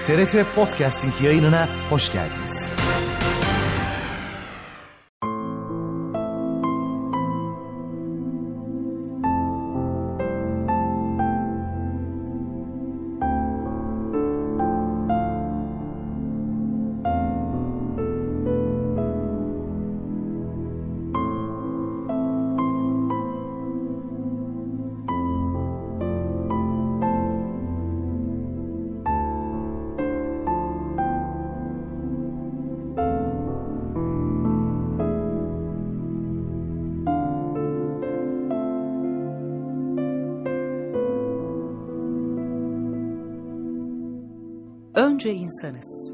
TRT Podcasting yayınına hoş geldiniz. Önce insanız.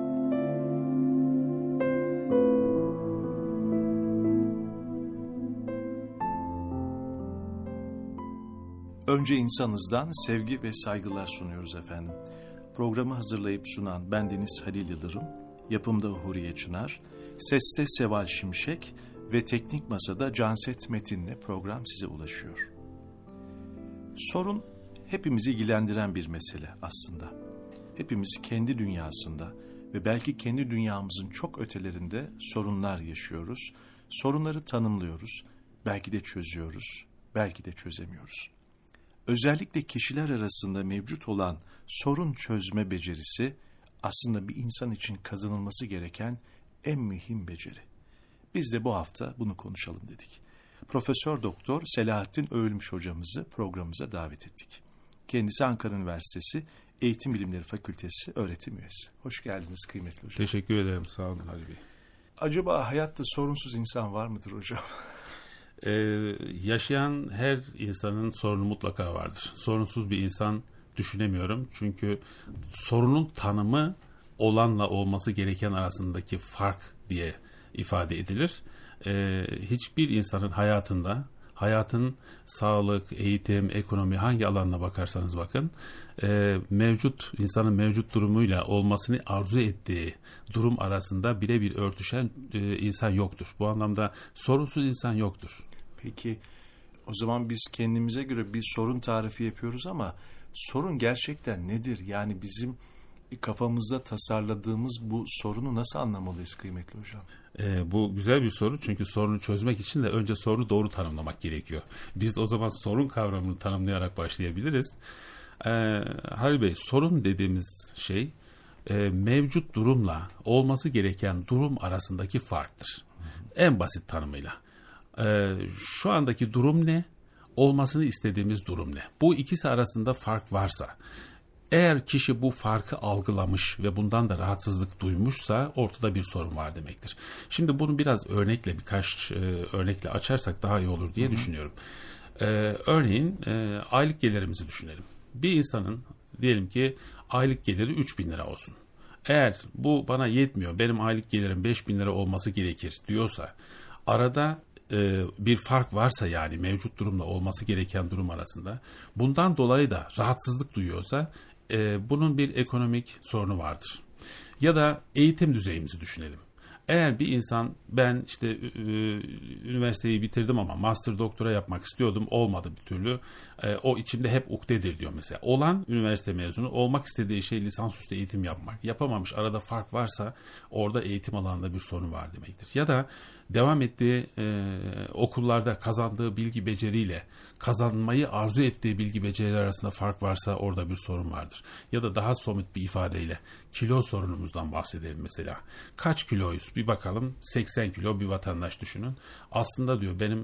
Önce insanızdan sevgi ve saygılar sunuyoruz efendim. Programı hazırlayıp sunan ben Deniz Halil Yıldırım, yapımda Huriye Çınar, seste Seval Şimşek ve teknik masada Canset Metin'le program size ulaşıyor. Sorun hepimizi ilgilendiren bir mesele aslında. Hepimiz kendi dünyasında ve belki kendi dünyamızın çok ötelerinde sorunlar yaşıyoruz. Sorunları tanımlıyoruz, belki de çözüyoruz, belki de çözemiyoruz. Özellikle kişiler arasında mevcut olan sorun çözme becerisi aslında bir insan için kazanılması gereken en mühim beceri. Biz de bu hafta bunu konuşalım dedik. Profesör Doktor Selahattin Öğülmüş hocamızı programımıza davet ettik. Kendisi Ankara Üniversitesi Eğitim Bilimleri Fakültesi öğretim üyesi. Hoş geldiniz kıymetli hocam. Teşekkür ederim. Sağ olun Ali Bey. Acaba hayatta sorunsuz insan var mıdır hocam? Yaşayan her insanın sorunu mutlaka vardır. Sorunsuz bir insan düşünemiyorum. Çünkü sorunun tanımı olanla olması gereken arasındaki fark diye ifade edilir. Hiçbir insanın hayatın sağlık, eğitim, ekonomi hangi alanına bakarsanız bakın insanın mevcut durumuyla olmasını arzu ettiği durum arasında birebir örtüşen insan yoktur. Bu anlamda sorunsuz insan yoktur. Peki o zaman biz kendimize göre bir sorun tarifi yapıyoruz ama sorun gerçekten nedir? Yani bizim kafamızda tasarladığımız bu sorunu nasıl anlamalıyız kıymetli hocam? Bu güzel bir soru çünkü sorunu çözmek için de önce sorunu doğru tanımlamak gerekiyor. Biz o zaman sorun kavramını tanımlayarak başlayabiliriz. Halil Bey, sorun dediğimiz şey mevcut durumla olması gereken durum arasındaki farktır. En basit tanımıyla. Şu andaki durum ne? Olmasını istediğimiz durum ne? Bu ikisi arasında fark varsa, eğer kişi bu farkı algılamış ve bundan da rahatsızlık duymuşsa ortada bir sorun var demektir. Şimdi bunu biraz birkaç örnekle açarsak daha iyi olur diye düşünüyorum. Örneğin aylık gelirimizi düşünelim. Bir insanın diyelim ki aylık geliri 3.000 lira olsun. Eğer bu bana yetmiyor, benim aylık gelirim 5.000 lira olması gerekir diyorsa, arada bir fark varsa yani mevcut durumla olması gereken durum arasında, bundan dolayı da rahatsızlık duyuyorsa bunun bir ekonomik sorunu vardır. Ya da eğitim düzeyimizi düşünelim. Eğer bir insan ben işte üniversiteyi bitirdim ama master doktora yapmak istiyordum, olmadı bir türlü. O içimde hep ukdedir diyor mesela. Olan üniversite mezunu, olmak istediği şey lisansüstü eğitim yapmak. Yapamamış, arada fark varsa orada eğitim alanında bir sorun var demektir. Ya da devam ettiği okullarda kazandığı bilgi beceriyle kazanmayı arzu ettiği bilgi beceriler arasında fark varsa orada bir sorun vardır. Ya da daha somut bir ifadeyle kilo sorunumuzdan bahsedelim mesela. Kaç kiloyuz? Bir bakalım, 80 kilo bir vatandaş düşünün. Aslında diyor benim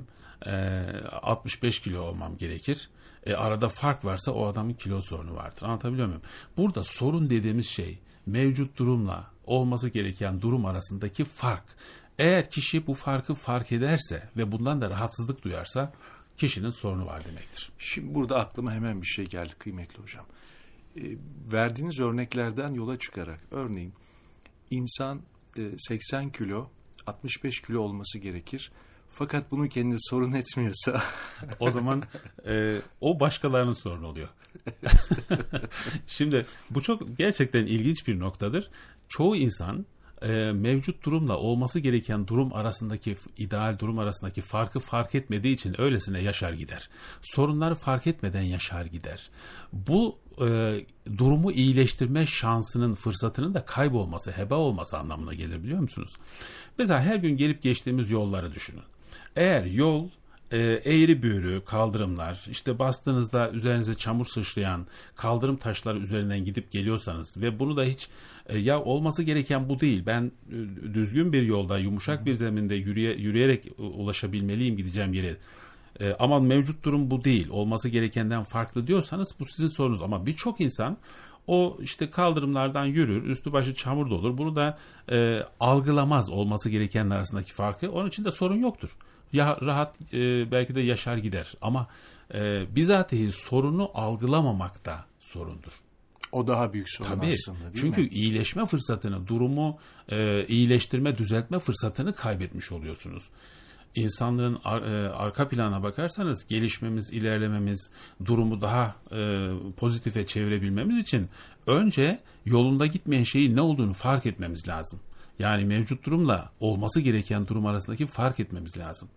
65 kilo olmam gerekir. Arada fark varsa o adamın kilo sorunu vardır. Anlatabiliyor muyum? Burada sorun dediğimiz şey mevcut durumla olması gereken durum arasındaki fark. Eğer kişi bu farkı fark ederse ve bundan da rahatsızlık duyarsa kişinin sorunu var demektir. Şimdi burada aklıma hemen bir şey geldi kıymetli hocam. Verdiğiniz örneklerden yola çıkarak örneğin insan 80 kilo 65 kilo olması gerekir. Fakat bunu kendi sorun etmiyorsa o zaman o başkalarının sorunu oluyor. Şimdi bu çok gerçekten ilginç bir noktadır. Çoğu insan mevcut durumla olması gereken durum arasındaki, ideal durum arasındaki farkı fark etmediği için öylesine yaşar gider. Sorunları fark etmeden yaşar gider. Bu durumu iyileştirme şansının, fırsatının da kaybolması, heba olması anlamına gelir, biliyor musunuz? Mesela her gün gelip geçtiğimiz yolları düşünün. Eğer yol eğri büğrü, kaldırımlar, işte bastığınızda üzerinize çamur sıçrayan kaldırım taşları üzerinden gidip geliyorsanız ve bunu da hiç ya olması gereken bu değil, ben düzgün bir yolda, yumuşak bir zeminde yürüyerek ulaşabilmeliyim gideceğim yere, ama mevcut durum bu değil, olması gerekenden farklı diyorsanız bu sizin sorunuz. Ama birçok insan o işte kaldırımlardan yürür, üstü başı çamur olur, bunu da algılamaz olması gerekenler arasındaki farkı. Onun için de sorun yoktur. Ya rahat belki de yaşar gider, ama bizatihi sorunu algılamamak da sorundur. O daha büyük sorun Tabii, aslında, değil çünkü mi? iyileşme fırsatını, durumu iyileştirme, düzeltme fırsatını kaybetmiş oluyorsunuz. İnsanlığın arka plana bakarsanız gelişmemiz, ilerlememiz, durumu daha pozitife çevirebilmemiz için önce yolunda gitmeyen şeyin ne olduğunu fark etmemiz lazım. Yani mevcut durumla olması gereken durum arasındaki fark etmemiz lazım.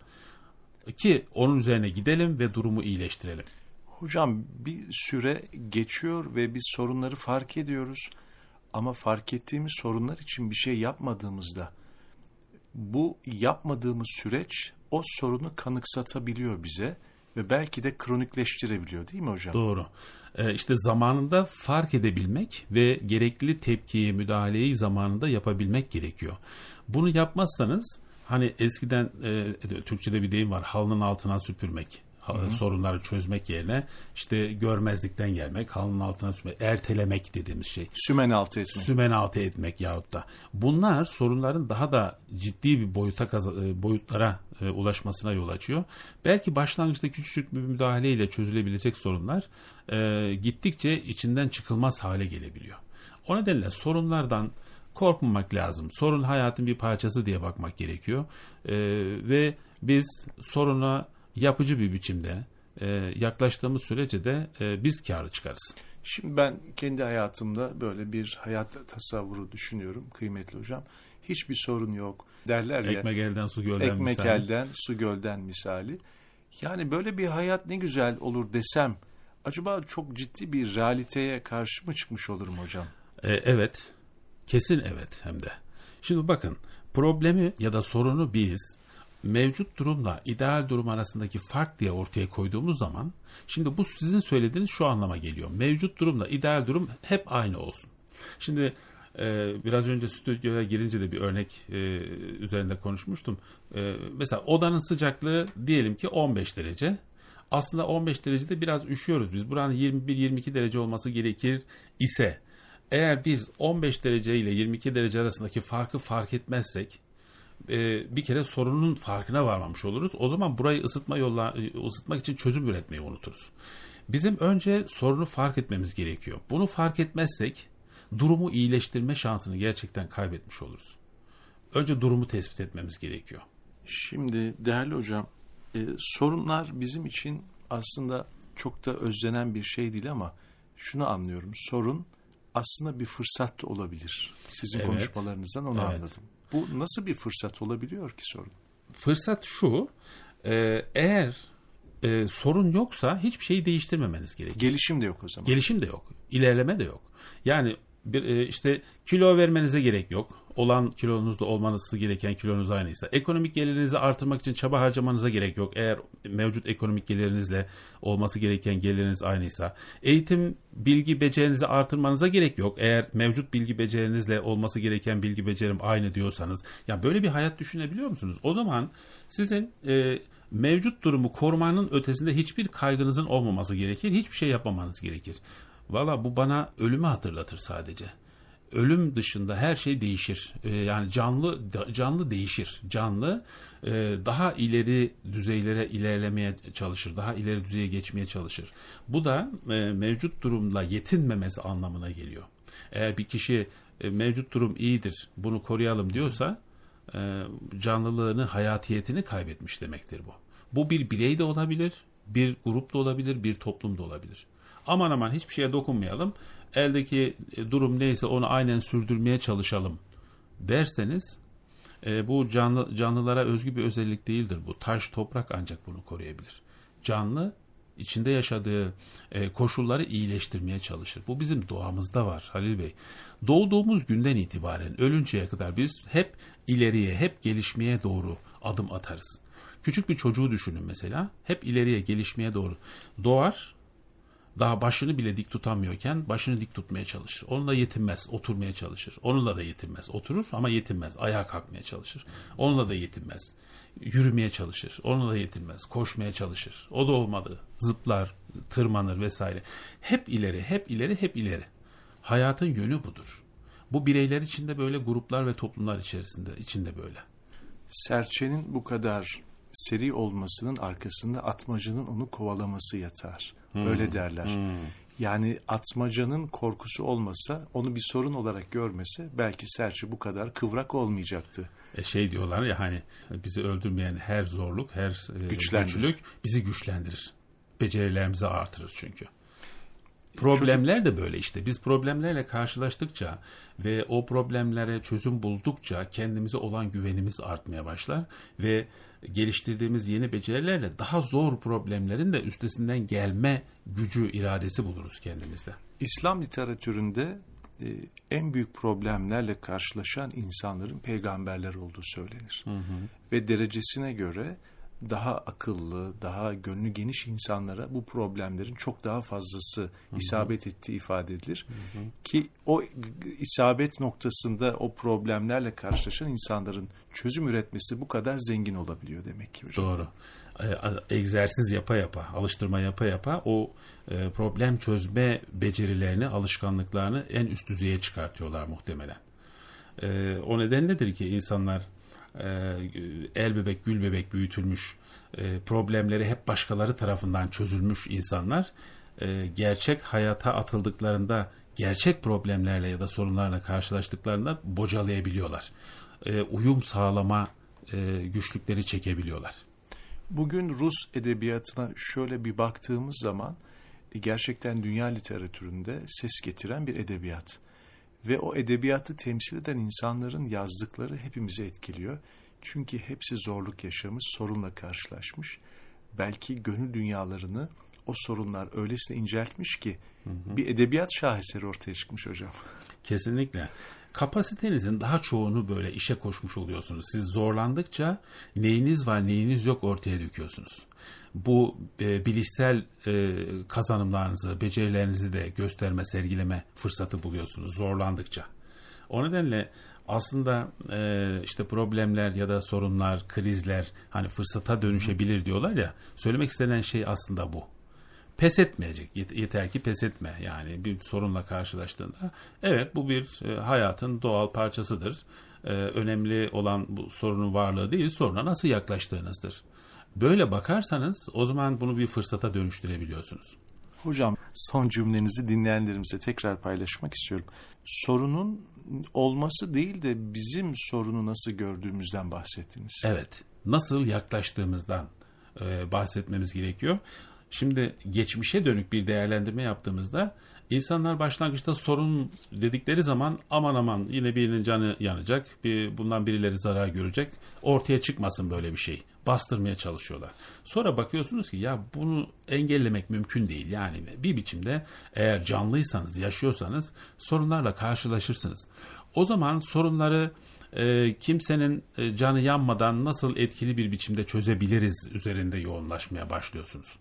Ki onun üzerine gidelim ve durumu iyileştirelim. Hocam, bir süre geçiyor ve biz sorunları fark ediyoruz. Ama fark ettiğimiz sorunlar için bir şey yapmadığımızda bu yapmadığımız süreç o sorunu kanıksatabiliyor bize ve belki de kronikleştirebiliyor, değil mi hocam? Doğru. İşte zamanında fark edebilmek ve gerekli tepkiyi, müdahaleyi zamanında yapabilmek gerekiyor. Bunu yapmazsanız, hani eskiden Türkçe'de bir deyim var, halının altına süpürmek. Sorunları çözmek yerine işte görmezlikten gelmek, halının altına süpürmek, ertelemek dediğimiz şey. Sümen altı etmek. Sümen altı etmek yahut da. Bunlar sorunların daha da ciddi bir boyutlara ulaşmasına yol açıyor. Belki başlangıçta küçücük bir müdahaleyle çözülebilecek sorunlar gittikçe içinden çıkılmaz hale gelebiliyor. O nedenle sorunlardan korkmamak lazım. Sorun hayatın bir parçası diye bakmak gerekiyor. Ve biz soruna yapıcı bir biçimde yaklaştığımız sürece de biz kârı çıkarız. Şimdi ben kendi hayatımda böyle bir hayat tasavvuru düşünüyorum kıymetli hocam. Hiçbir sorun yok derler ya. Ekmek elden su gölden ekmek misali. elden su gölden misali. Yani böyle bir hayat ne güzel olur desem, acaba çok ciddi bir realiteye karşı mı çıkmış olurum hocam? Evet. Kesin evet hem de. Şimdi bakın, problemi ya da sorunu biz mevcut durumla ideal durum arasındaki fark diye ortaya koyduğumuz zaman, şimdi bu sizin söylediğiniz şu anlama geliyor. Mevcut durumla ideal durum hep aynı olsun. Şimdi biraz önce stüdyoya girince de bir örnek üzerinde konuşmuştum. Mesela odanın sıcaklığı diyelim ki 15 derece. Aslında 15 derecede biraz üşüyoruz biz. Buranın 21-22 derece olması gerekir ise, eğer biz 15 derece ile 22 derece arasındaki farkı fark etmezsek, bir kere sorunun farkına varmamış oluruz. O zaman burayı ısıtmak için çözüm üretmeyi unuturuz. Bizim önce sorunu fark etmemiz gerekiyor. Bunu fark etmezsek durumu iyileştirme şansını gerçekten kaybetmiş oluruz. Önce durumu tespit etmemiz gerekiyor. Şimdi değerli hocam, sorunlar bizim için aslında çok da özlenen bir şey değil, ama şunu anlıyorum. Sorun aslında bir fırsat da olabilir. Sizin konuşmalarınızdan onu anladım. Bu nasıl bir fırsat olabiliyor ki sorun? Fırsat şu, eğer sorun yoksa hiçbir şeyi değiştirmemeniz gerekir. Gelişim de yok o zaman. Gelişim de yok, ilerleme de yok. Yani işte kilo vermenize gerek yok. Olan kilonuzda olmanız gereken kilonuz aynıysa. Ekonomik gelirinizi artırmak için çaba harcamanıza gerek yok. Eğer mevcut ekonomik gelirinizle olması gereken geliriniz aynıysa. Eğitim, bilgi becerinizi artırmanıza gerek yok. Eğer mevcut bilgi becerinizle olması gereken bilgi becerim aynı diyorsanız. Yani böyle bir hayat düşünebiliyor musunuz? O zaman sizin mevcut durumu korumanın ötesinde hiçbir kaygınızın olmaması gerekir. Hiçbir şey yapmamanız gerekir. Valla bu bana ölümü hatırlatır sadece. Ölüm dışında her şey değişir. Yani canlı değişir. Canlı daha ileri düzeylere ilerlemeye çalışır. Daha ileri düzeye geçmeye çalışır. Bu da mevcut durumla yetinmemesi anlamına geliyor. Eğer bir kişi mevcut durum iyidir, bunu koruyalım diyorsa canlılığını, hayatiyetini kaybetmiş demektir bu. Bu bir birey de olabilir, bir grup da olabilir, bir toplum da olabilir. Aman aman hiçbir şeye dokunmayalım. Eldeki durum neyse onu aynen sürdürmeye çalışalım derseniz bu canlılara özgü bir özellik değildir bu. Taş, toprak ancak bunu koruyabilir. Canlı içinde yaşadığı koşulları iyileştirmeye çalışır. Bu bizim doğamızda var Halil Bey. Doğduğumuz günden itibaren ölünceye kadar biz hep ileriye, hep gelişmeye doğru adım atarız. Küçük bir çocuğu düşünün mesela. Hep ileriye, gelişmeye doğru doğar. Daha başını bile dik tutamıyorken başını dik tutmaya çalışır. Onunla yetinmez, oturmaya çalışır. Onunla da yetinmez, oturur ama yetinmez. Ayağa kalkmaya çalışır. Onunla da yetinmez. Yürümeye çalışır. Onunla da yetinmez. Koşmaya çalışır. O da olmadı. Zıplar, tırmanır vesaire. Hep ileri, hep ileri, hep ileri. Hayatın yönü budur. Bu bireyler içinde böyle, gruplar ve toplumlar içinde böyle. Serçenin bu kadar seri olmasının arkasında atmacanın onu kovalaması yatar. Öyle derler. Yani atmacanın korkusu olmasa, onu bir sorun olarak görmese belki serçe bu kadar kıvrak olmayacaktı. Diyorlar ya hani bizi öldürmeyen her zorluk, her güçlülük bizi güçlendirir. Becerilerimizi artırır çünkü. Problemler de böyle işte. Biz problemlerle karşılaştıkça ve o problemlere çözüm buldukça kendimize olan güvenimiz artmaya başlar ve geliştirdiğimiz yeni becerilerle daha zor problemlerin de üstesinden gelme gücü, iradesi buluruz kendimizde. İslam literatüründe en büyük problemlerle karşılaşan insanların peygamberler olduğu söylenir. Ve derecesine göre daha akıllı, daha gönlü geniş insanlara bu problemlerin çok daha fazlası isabet ettiği ifade edilir. Ki o isabet noktasında o problemlerle karşılaşan insanların çözüm üretmesi bu kadar zengin olabiliyor demek ki hocam. Doğru. Egzersiz yapa yapa, alıştırma yapa yapa o problem çözme becerilerini, alışkanlıklarını en üst düzeye çıkartıyorlar muhtemelen. O nedenledir ki insanlar el bebek gül bebek büyütülmüş, problemleri hep başkaları tarafından çözülmüş insanlar gerçek hayata atıldıklarında gerçek problemlerle ya da sorunlarla karşılaştıklarında bocalayabiliyorlar. Uyum sağlama güçlükleri çekebiliyorlar. Bugün Rus edebiyatına şöyle bir baktığımız zaman gerçekten dünya literatüründe ses getiren bir edebiyat. Ve o edebiyatı temsil eden insanların yazdıkları hepimizi etkiliyor. Çünkü hepsi zorluk yaşamış, sorunla karşılaşmış. Belki gönül dünyalarını o sorunlar öylesine inceltmiş ki bir edebiyat şaheseri ortaya çıkmış hocam. Kesinlikle. Kapasitenizin daha çoğunu böyle işe koşmuş oluyorsunuz. Siz zorlandıkça neyiniz var, neyiniz yok ortaya döküyorsunuz. Bu bilişsel kazanımlarınızı, becerilerinizi de gösterme, sergileme fırsatı buluyorsunuz zorlandıkça. O nedenle aslında işte problemler ya da sorunlar, krizler hani fırsata dönüşebilir diyorlar ya. Söylemek istenen şey aslında bu. Pes etmeyecek. Yeter ki pes etme. Yani bir sorunla karşılaştığında evet bu bir hayatın doğal parçasıdır. Önemli olan bu sorunun varlığı değil, soruna nasıl yaklaştığınızdır. Böyle bakarsanız o zaman bunu bir fırsata dönüştürebiliyorsunuz. Hocam son cümlenizi dinleyenlerimize tekrar paylaşmak istiyorum. Sorunun olması değil de bizim sorunu nasıl gördüğümüzden bahsettiniz. Evet. Nasıl yaklaştığımızdan bahsetmemiz gerekiyor. Şimdi geçmişe dönük bir değerlendirme yaptığımızda insanlar başlangıçta sorun dedikleri zaman aman yine birinin canı yanacak, bundan birileri zarar görecek, ortaya çıkmasın böyle bir şey. Bastırmaya çalışıyorlar. Sonra bakıyorsunuz ki ya bunu engellemek mümkün değil. Yani bir biçimde eğer canlıysanız, yaşıyorsanız sorunlarla karşılaşırsınız. O zaman sorunları kimsenin canı yanmadan nasıl etkili bir biçimde çözebiliriz üzerinde yoğunlaşmaya başlıyorsunuz.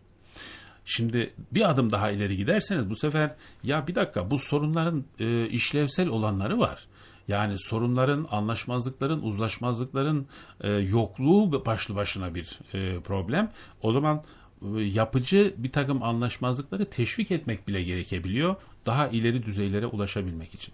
Şimdi bir adım daha ileri giderseniz bu sefer ya bir dakika bu sorunların işlevsel olanları var. Yani sorunların, anlaşmazlıkların, uzlaşmazlıkların yokluğu başlı başına bir problem. O zaman yapıcı bir takım anlaşmazlıkları teşvik etmek bile gerekebiliyor. Daha ileri düzeylere ulaşabilmek için.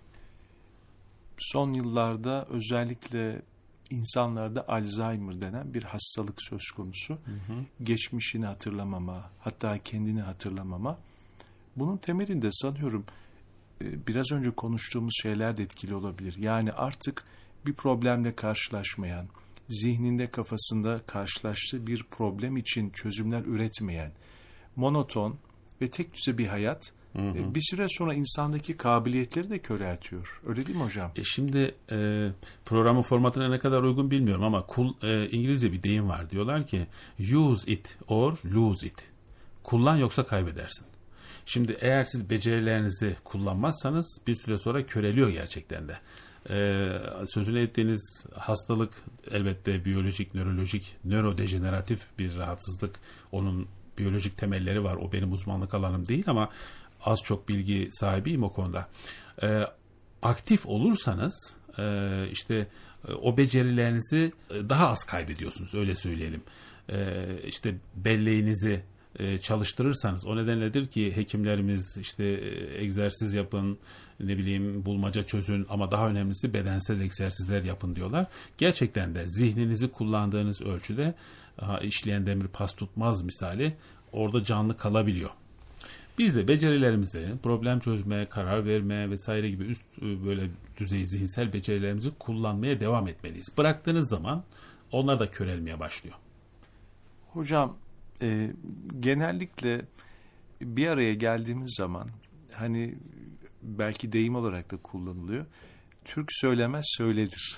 Son yıllarda özellikle insanlarda Alzheimer denen bir hastalık söz konusu. Geçmişini hatırlamama, hatta kendini hatırlamama. Bunun temelinde sanıyorum biraz önce konuştuğumuz şeyler de etkili olabilir. Yani artık bir problemle karşılaşmayan, zihninde kafasında karşılaştığı bir problem için çözümler üretmeyen, monoton ve tek düze bir hayat bir süre sonra insandaki kabiliyetleri de köreltiyor. Öyle değil mi hocam? Şimdi programın formatına ne kadar uygun bilmiyorum ama İngilizce bir deyim var. Diyorlar ki use it or lose it. Kullan yoksa kaybedersin. Şimdi eğer siz becerilerinizi kullanmazsanız bir süre sonra köreliyor gerçekten de. Sözünü ettiğiniz hastalık elbette biyolojik, nörolojik, nörodejeneratif bir rahatsızlık. Onun biyolojik temelleri var. O benim uzmanlık alanım değil ama az çok bilgi sahibiyim o konuda. Aktif olursanız işte o becerilerinizi daha az kaybediyorsunuz, öyle söyleyelim. İşte belleğinizi çalıştırırsanız, o nedenledir ki hekimlerimiz işte egzersiz yapın, ne bileyim bulmaca çözün ama daha önemlisi bedensel egzersizler yapın diyorlar. Gerçekten de zihninizi kullandığınız ölçüde işleyen demir pas tutmaz misali orada canlı kalabiliyor. Biz de becerilerimizi, problem çözme, karar verme vesaire gibi üst böyle düzey zihinsel becerilerimizi kullanmaya devam etmeliyiz. Bıraktığınız zaman onlar da körelmeye başlıyor. Hocam genellikle bir araya geldiğimiz zaman hani belki deyim olarak da kullanılıyor. Türk söylemez söyledir.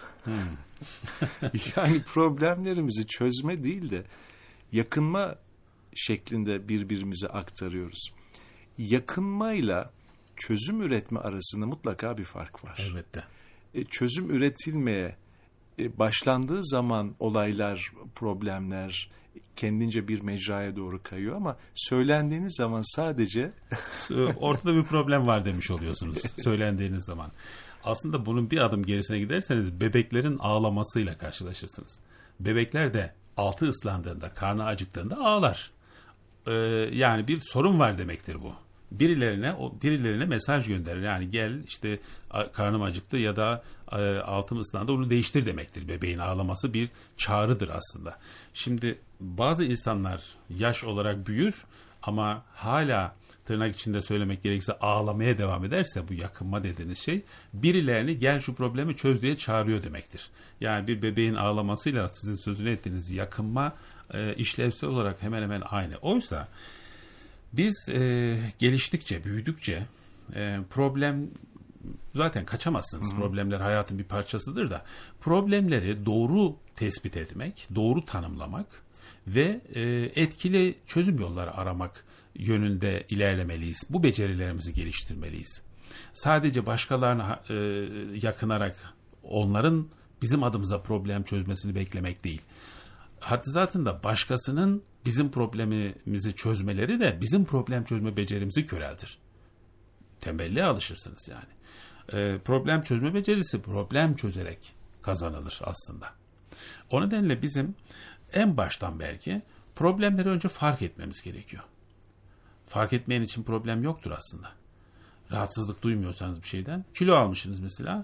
Yani problemlerimizi çözme değil de yakınma şeklinde birbirimize aktarıyoruz. Yakınmayla çözüm üretme arasında mutlaka bir fark var. Elbette. Çözüm üretilmeye başlandığı zaman olaylar, problemler kendince bir mecraya doğru kayıyor ama söylendiğiniz zaman sadece ortada bir problem var demiş oluyorsunuz söylendiğiniz zaman. Aslında bunun bir adım gerisine giderseniz bebeklerin ağlamasıyla karşılaşırsınız. Bebekler de altı ıslandığında, karnı acıktığında ağlar. Yani bir sorun var demektir bu. Birilerine mesaj gönderir. Yani gel işte karnım acıktı ya da altım ıslandı, onu değiştir demektir. Bebeğin ağlaması bir çağrıdır aslında. Şimdi bazı insanlar yaş olarak büyür ama hala tırnak içinde söylemek gerekirse ağlamaya devam ederse bu yakınma dediğiniz şey birilerini gel şu problemi çöz diye çağırıyor demektir. Yani bir bebeğin ağlamasıyla sizin sözünü ettiğiniz yakınma işlevsel olarak hemen hemen aynı. Oysa biz geliştikçe, büyüdükçe problem zaten kaçamazsınız. Problemler hayatın bir parçasıdır da problemleri doğru tespit etmek, doğru tanımlamak ve etkili çözüm yolları aramak yönünde ilerlemeliyiz. Bu becerilerimizi geliştirmeliyiz. Sadece başkalarına yakınarak onların bizim adımıza problem çözmesini beklemek değil. Hatta zaten da başkasının bizim problemimizi çözmeleri de bizim problem çözme becerimizi köreltir. Tembelliğe alışırsınız yani. Problem çözme becerisi problem çözerek kazanılır aslında. O nedenle bizim en baştan belki problemleri önce fark etmemiz gerekiyor. Fark etmeyen için problem yoktur aslında. Rahatsızlık duymuyorsanız bir şeyden, kilo almışsınız mesela,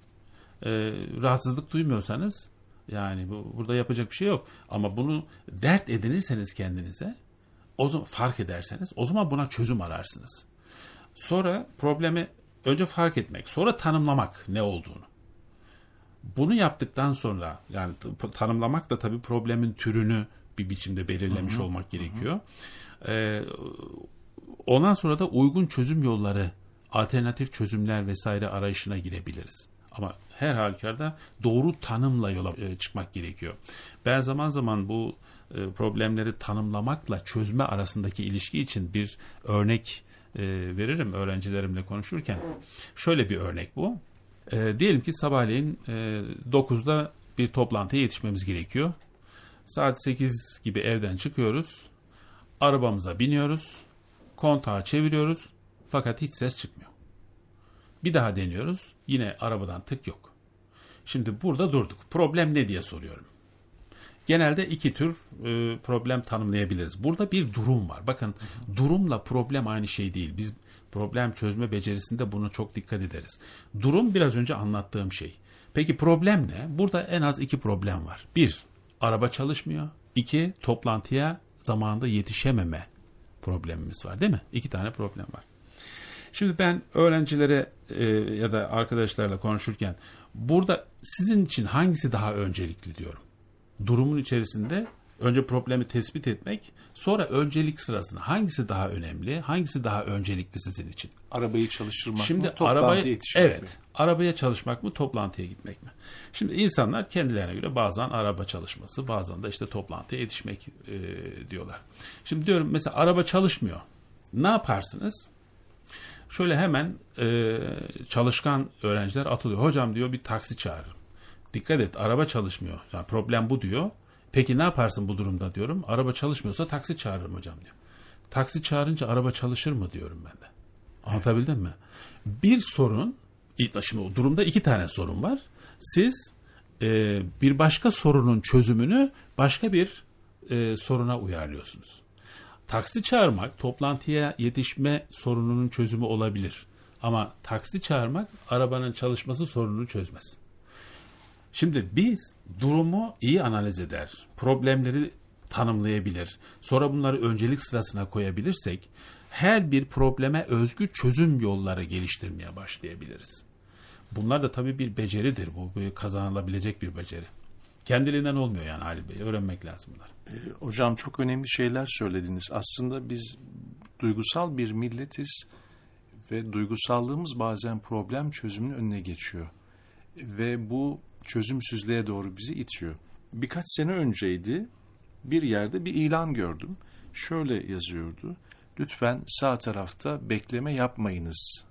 rahatsızlık duymuyorsanız yani burada yapacak bir şey yok. Ama bunu dert edinirseniz kendinize, o zaman fark ederseniz, o zaman buna çözüm ararsınız. Sonra problemi önce fark etmek, sonra tanımlamak ne olduğunu. Bunu yaptıktan sonra, yani tanımlamak da tabii problemin türünü bir biçimde belirlemiş olmak gerekiyor. Ondan sonra da uygun çözüm yolları, alternatif çözümler vesaire arayışına girebiliriz. Ama her halükarda doğru tanımla yola çıkmak gerekiyor. Ben zaman zaman bu problemleri tanımlamakla çözme arasındaki ilişki için bir örnek veririm öğrencilerimle konuşurken. Şöyle bir örnek bu. Diyelim ki sabahleyin 9'da bir toplantıya yetişmemiz gerekiyor. Saat 8 gibi evden çıkıyoruz. Arabamıza biniyoruz. Kontağı çeviriyoruz. Fakat hiç ses çıkmıyor. Bir daha deniyoruz. Yine arabadan tık yok. Şimdi burada durduk. Problem ne diye soruyorum. Genelde iki tür problem tanımlayabiliriz. Burada bir durum var. Bakın durumla problem aynı şey değil. Biz problem çözme becerisinde buna çok dikkat ederiz. Durum biraz önce anlattığım şey. Peki problem ne? Burada en az iki problem var. Bir, araba çalışmıyor. İki, toplantıya zamanında yetişememe problemimiz var değil mi? İki tane problem var. Şimdi ben öğrencilere ya da arkadaşlarla konuşurken burada sizin için hangisi daha öncelikli diyorum. Durumun içerisinde Önce problemi tespit etmek, sonra öncelik sırasını. Hangisi daha önemli, hangisi daha öncelikli sizin için? Arabayı çalıştırmak Şimdi mı, toplantıya yetişmek mi? Evet, arabaya çalışmak mı, toplantıya gitmek mi? Şimdi insanlar kendilerine göre bazen araba çalışması, bazen de işte toplantıya yetişmek diyorlar. Şimdi diyorum mesela araba çalışmıyor. Ne yaparsınız? Şöyle hemen çalışkan öğrenciler atılıyor. Hocam diyor bir taksi çağırırım. Dikkat et, araba çalışmıyor. Yani problem bu diyor. Peki ne yaparsın bu durumda diyorum. Araba çalışmıyorsa taksi çağırırım hocam diyor. Taksi çağırınca araba çalışır mı diyorum ben de. Anlatabildim mi? Bir sorun, şimdi o durumda 2 tane sorun var. Siz bir başka sorunun çözümünü başka bir soruna uyarlıyorsunuz. Taksi çağırmak toplantıya yetişme sorununun çözümü olabilir. Ama taksi çağırmak arabanın çalışması sorununu çözmez. Şimdi biz durumu iyi analiz eder, problemleri tanımlayabilir, sonra bunları öncelik sırasına koyabilirsek her bir probleme özgü çözüm yolları geliştirmeye başlayabiliriz. Bunlar da tabii bir beceridir. Bu kazanılabilecek bir beceri. Kendiliğinden olmuyor yani Ali Bey. Öğrenmek lazım bunlar. Hocam çok önemli şeyler söylediniz. Aslında biz duygusal bir milletiz ve duygusallığımız bazen problem çözümünün önüne geçiyor. Ve bu çözümsüzlüğe doğru bizi itiyor. Birkaç sene önceydi, bir yerde bir ilan gördüm. Şöyle yazıyordu: lütfen sağ tarafta bekleme yapmayınız.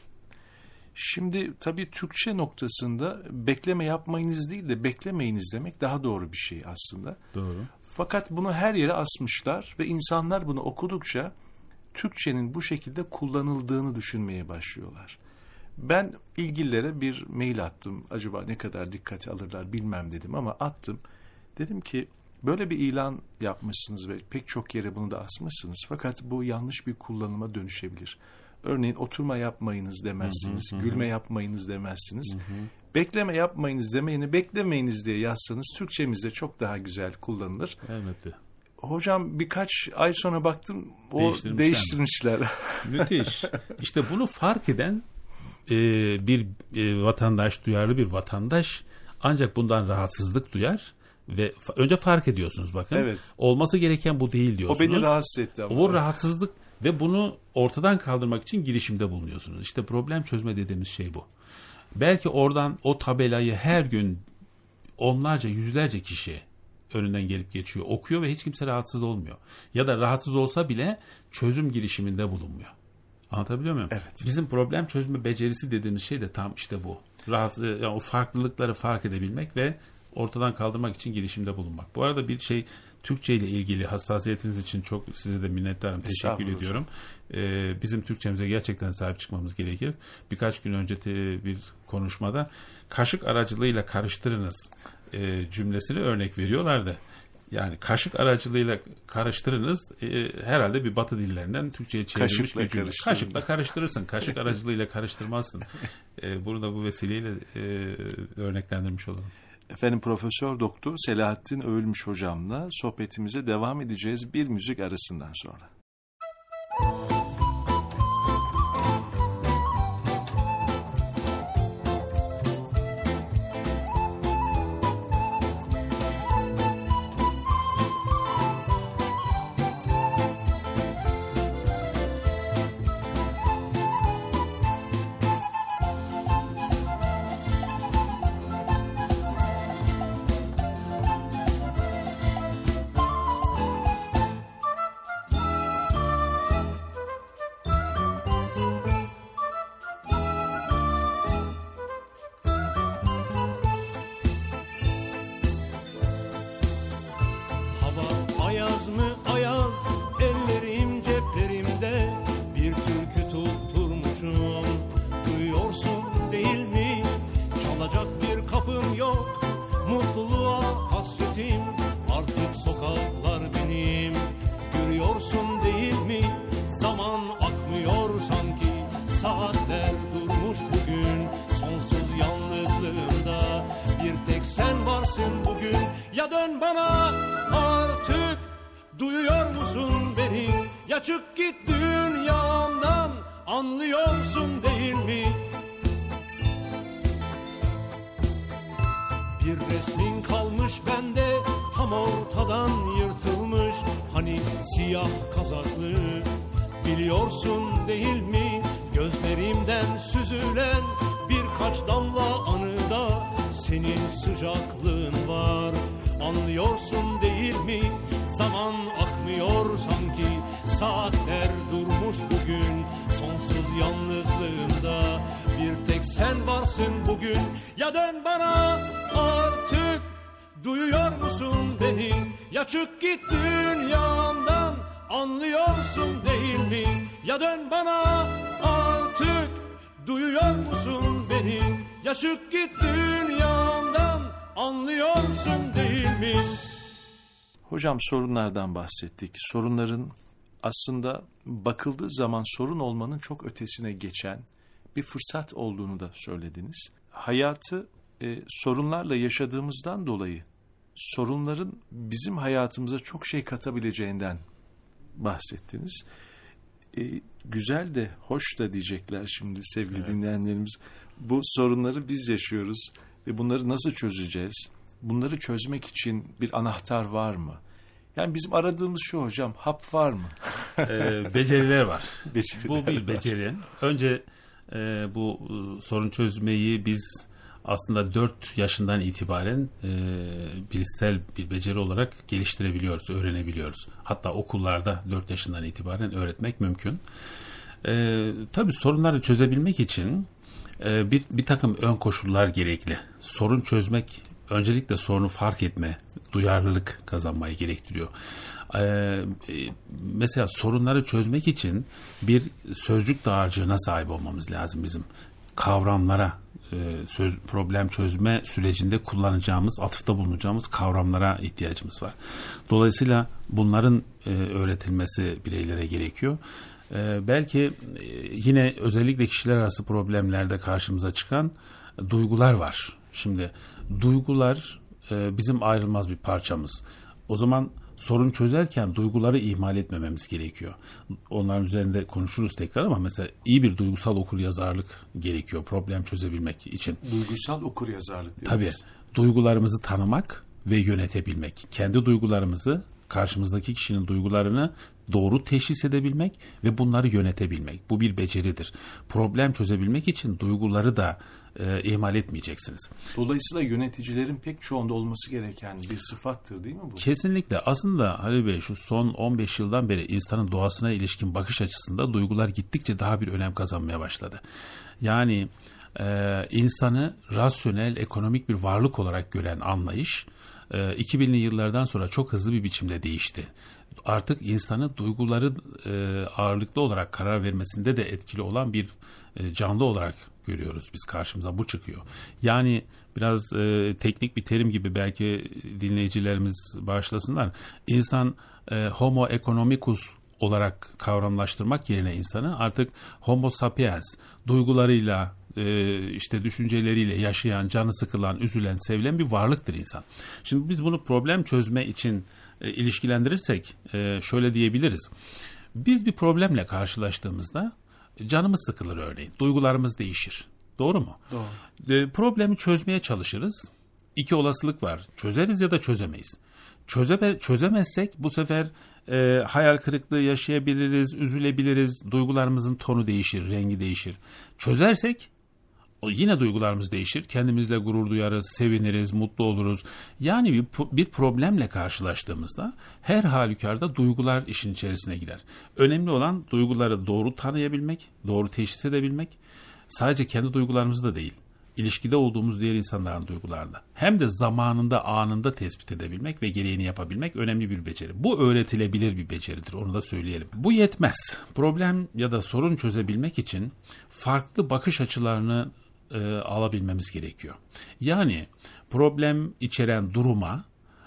Şimdi tabii Türkçe noktasında bekleme yapmayınız değil de beklemeyiniz demek daha doğru bir şey aslında. Doğru. Fakat bunu her yere asmışlar ve insanlar bunu okudukça Türkçenin bu şekilde kullanıldığını düşünmeye başlıyorlar. Ben ilgililere bir mail attım. Acaba ne kadar dikkate alırlar bilmem dedim ama attım. Dedim ki böyle bir ilan yapmışsınız ve pek çok yere bunu da asmışsınız. Fakat bu yanlış bir kullanıma dönüşebilir. Örneğin oturma yapmayınız demezsiniz. Gülme yapmayınız demezsiniz. Bekleme yapmayınız demeyini beklemeyiniz diye yazsanız Türkçemizde çok daha güzel kullanılır. Elbette. Hocam birkaç ay sonra baktım o değiştirmişler. Müthiş. İşte bunu fark eden bir vatandaş, duyarlı bir vatandaş ancak bundan rahatsızlık duyar ve önce fark ediyorsunuz bakın. Evet. Olması gereken bu değil diyorsunuz. O beni rahatsız etti ama. O rahatsızlık ve bunu ortadan kaldırmak için girişimde bulunuyorsunuz. İşte problem çözme dediğimiz şey bu. Belki oradan o tabelayı her gün onlarca, yüzlerce kişi önünden gelip geçiyor, okuyor ve hiç kimse rahatsız olmuyor. Ya da rahatsız olsa bile çözüm girişiminde bulunmuyor. Anlatabiliyor muyum? Evet. Bizim problem çözme becerisi dediğimiz şey de tam işte bu. Yani o farklılıkları fark edebilmek ve ortadan kaldırmak için girişimde bulunmak. Bu arada bir şey, Türkçe ile ilgili hassasiyetiniz için çok size de minnettarım. Teşekkür ediyorum. Bizim Türkçemize gerçekten sahip çıkmamız gerekir. Birkaç gün önce bir konuşmada kaşık aracılığıyla karıştırınız cümlesini örnek veriyorlardı. Yani kaşık aracılığıyla karıştırınız herhalde bir Batı dillerinden Türkçe'ye çevrilmiş bir cümle. Kaşıkla karıştırırsın. Kaşık aracılığıyla karıştırmazsın. Bunu da bu vesileyle örneklendirmiş olalım. Efendim Profesör Doktor Selahattin Övülmüş hocamla sohbetimize devam edeceğiz bir müzik arasından sonra. Ya dön bana artık, duyuyor musun beni? Ya çık git dünyamdan, anlıyorsun değil mi? Bir resmin kalmış bende, tam ortadan yırtılmış. Hani siyah kazaklı, biliyorsun değil mi? Gözlerimden süzülen birkaç damla anıda senin sıcaklığın var. Anlıyorsun değil mi? Zaman akmıyor sanki, saatler durmuş bugün. Sonsuz yalnızlığımda bir tek sen varsın bugün. Ya dön bana artık, duyuyor musun beni? Ya çık git dünyamdan, anlıyorsun değil mi? Ya dön bana artık, duyuyor musun beni? Ya çık git dünyamdan, anlıyorsun değil mi? Hocam sorunlardan bahsettik. Sorunların aslında bakıldığı zaman sorun olmanın çok ötesine geçen bir fırsat olduğunu da söylediniz. Hayatı sorunlarla yaşadığımızdan dolayı sorunların bizim hayatımıza çok şey katabileceğinden bahsettiniz. Güzel de hoş da diyecekler şimdi sevgili dinleyenlerimiz. Bu sorunları biz yaşıyoruz ve bunları nasıl çözeceğiz? Bunları çözmek için bir anahtar var mı? Yani bizim aradığımız şu hocam, hap var mı? Beceriler var. Beceriler bu bir var. beceri. Önce bu sorun çözmeyi biz aslında 4 yaşından itibaren bilişsel bir beceri olarak geliştirebiliyoruz, öğrenebiliyoruz. Hatta okullarda 4 yaşından itibaren öğretmek mümkün. Tabii sorunları çözebilmek için bir takım ön koşullar gerekli. Sorun çözmek öncelikle sorunu fark etme, duyarlılık kazanmayı gerektiriyor. Mesela sorunları çözmek için bir sözcük dağarcığına sahip olmamız lazım bizim. Kavramlara, problem çözme sürecinde kullanacağımız, atıfta bulunacağımız kavramlara ihtiyacımız var. Dolayısıyla bunların öğretilmesi bireylere gerekiyor. Belki yine özellikle kişiler arası problemlerde karşımıza çıkan duygular var. Şimdi duygular bizim ayrılmaz bir parçamız. O zaman sorun çözerken duyguları ihmal etmememiz gerekiyor. Onların üzerinde konuşuruz tekrar ama mesela iyi bir duygusal okuryazarlık gerekiyor problem çözebilmek için. Duygusal okuryazarlık Tabii. diyoruz. Duygularımızı tanımak ve yönetebilmek. Kendi duygularımızı, karşımızdaki kişinin duygularını doğru teşhis edebilmek ve bunları yönetebilmek. Bu bir beceridir. Problem çözebilmek için duyguları da ihmal etmeyeceksiniz. Dolayısıyla yöneticilerin pek çoğunda olması gereken bir sıfattır değil mi bu? Kesinlikle. Aslında Halil Bey şu son 15 yıldan beri insanın doğasına ilişkin bakış açısında duygular gittikçe daha bir önem kazanmaya başladı. Yani insanı rasyonel, ekonomik bir varlık olarak gören anlayış 2000'li yıllardan sonra çok hızlı bir biçimde değişti. Artık insanı duyguları ağırlıklı olarak karar vermesinde de etkili olan bir canlı olarak görüyoruz biz, karşımıza bu çıkıyor. Yani biraz teknik bir terim gibi belki dinleyicilerimiz bağışlasınlar. İnsan homo economicus olarak kavramlaştırmak yerine insanı artık homo sapiens, duygularıyla, işte düşünceleriyle yaşayan, canı sıkılan, üzülen, sevilen bir varlıktır insan. Şimdi biz bunu problem çözme için ilişkilendirirsek şöyle diyebiliriz. Biz bir problemle karşılaştığımızda canımız sıkılır örneğin. Duygularımız değişir. Doğru mu? Doğru. Problemi çözmeye çalışırız. İki olasılık var. Çözeriz ya da çözemeyiz. Çözemezsek bu sefer hayal kırıklığı yaşayabiliriz, üzülebiliriz. Duygularımızın tonu değişir, rengi değişir. Çözersek yine duygularımız değişir. Kendimizle gurur duyarız, seviniriz, mutlu oluruz. Yani bir problemle karşılaştığımızda her halükarda duygular işin içerisine girer. Önemli olan duyguları doğru tanıyabilmek, doğru teşhis edebilmek. Sadece kendi duygularımızı da değil, ilişkide olduğumuz diğer insanların duygularını hem de zamanında, anında tespit edebilmek ve gereğini yapabilmek önemli bir beceri. Bu öğretilebilir bir beceridir, onu da söyleyelim. Bu yetmez. Problem ya da sorun çözebilmek için farklı bakış açılarını alabilmemiz gerekiyor. Yani problem içeren duruma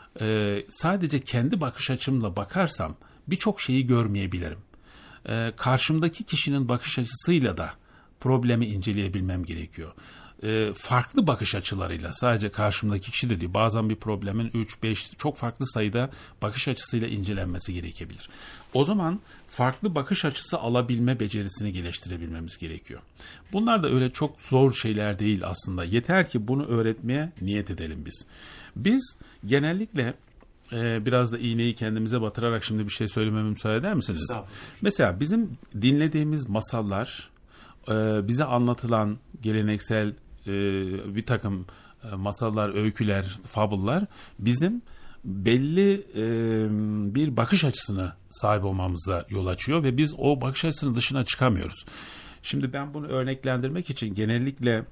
sadece kendi bakış açımla bakarsam birçok şeyi görmeyebilirim. Karşımdaki kişinin bakış açısıyla da problemi inceleyebilmem gerekiyor. Farklı bakış açılarıyla, sadece karşımdaki kişi de değil, bazen bir problemin 3-5 çok farklı sayıda bakış açısıyla incelenmesi gerekebilir. O zaman farklı bakış açısı alabilme becerisini geliştirebilmemiz gerekiyor. Bunlar da öyle çok zor şeyler değil aslında. Yeter ki bunu öğretmeye niyet edelim biz. Biz genellikle biraz da iğneyi kendimize batırarak şimdi bir şey söylememe müsaade eder misiniz? Mesela bizim dinlediğimiz masallar, bize anlatılan geleneksel bir takım masallar, öyküler, fabullar bizim belli bir bakış açısına sahip olmamıza yol açıyor ve biz o bakış açısının dışına çıkamıyoruz. Şimdi ben bunu örneklendirmek için genellikle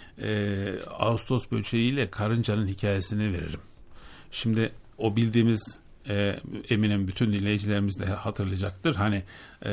Ağustos böceğiyle karıncanın hikayesini veririm. Şimdi o bildiğimiz, eminim bütün dinleyicilerimiz de hatırlayacaktır. Hani